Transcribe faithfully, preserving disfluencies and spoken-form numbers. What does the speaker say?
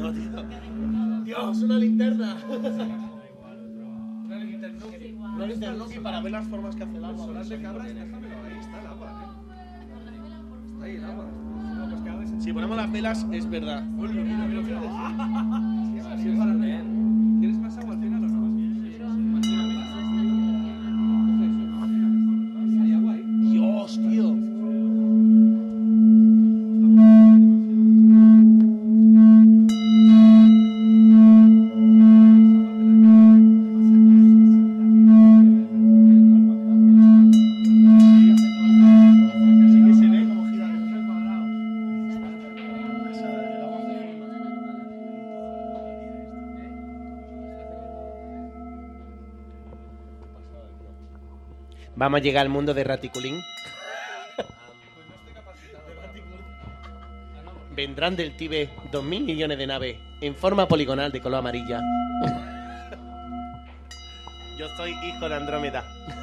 tío. Dios, una linterna. Una linternuki. Una linternuki para ver las formas que hace el agua. Solar de cabras, déjamelo, ahí está el agua, ¿eh? Está ahí el agua. Si ponemos las velas, es verdad. Mira, mira, mira. Sí, es para leer. ¿Quieres más agua al final o no? ¿Hay agua ahí? Dios, tío. Vamos a llegar al mundo de Raticulín. Vendrán del Tíbet dos mil millones de naves en forma poligonal de color amarilla. Yo soy hijo de Andrómeda.